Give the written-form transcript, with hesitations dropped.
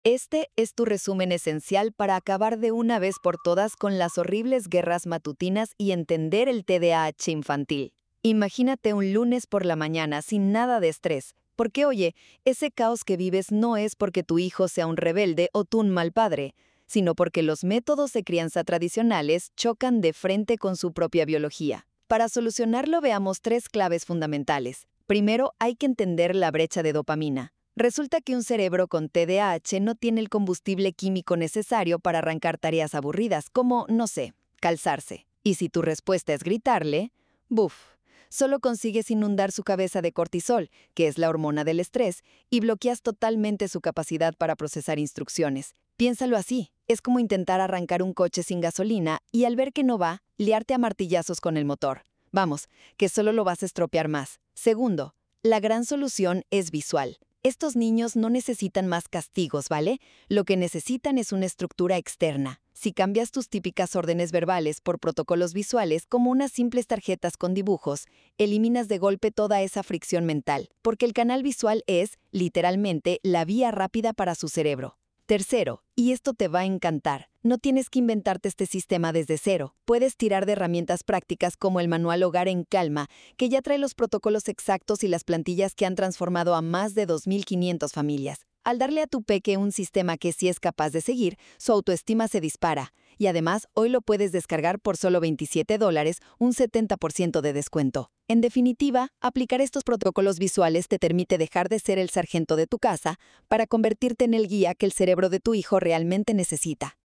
Este es tu resumen esencial para acabar de una vez por todas con las horribles guerras matutinas y entender el TDAH infantil. Imagínate un lunes por la mañana sin nada de estrés, porque oye, ese caos que vives no es porque tu hijo sea un rebelde o tú un mal padre, sino porque los métodos de crianza tradicionales chocan de frente con su propia biología. Para solucionarlo veamos tres claves fundamentales. Primero, hay que entender la brecha de dopamina. Resulta que un cerebro con TDAH no tiene el combustible químico necesario para arrancar tareas aburridas, como, no sé, calzarse. Y si tu respuesta es gritarle, ¡buf! Solo consigues inundar su cabeza de cortisol, que es la hormona del estrés, y bloqueas totalmente su capacidad para procesar instrucciones. Piénsalo así, es como intentar arrancar un coche sin gasolina y al ver que no va, liarte a martillazos con el motor. Vamos, que solo lo vas a estropear más. Segundo, la gran solución es visual. Estos niños no necesitan más castigos, ¿vale? Lo que necesitan es una estructura externa. Si cambias tus típicas órdenes verbales por protocolos visuales como unas simples tarjetas con dibujos, eliminas de golpe toda esa fricción mental, porque el canal visual es, literalmente, la vía rápida para su cerebro. Tercero, y esto te va a encantar, no tienes que inventarte este sistema desde cero. Puedes tirar de herramientas prácticas como el manual Hogar en Calma, que ya trae los protocolos exactos y las plantillas que han transformado a más de 2.500 familias. Al darle a tu peque un sistema que sí es capaz de seguir, su autoestima se dispara. Y además, hoy lo puedes descargar por solo $27, un 70% de descuento. En definitiva, aplicar estos protocolos visuales te permite dejar de ser el sargento de tu casa para convertirte en el guía que el cerebro de tu hijo realmente necesita.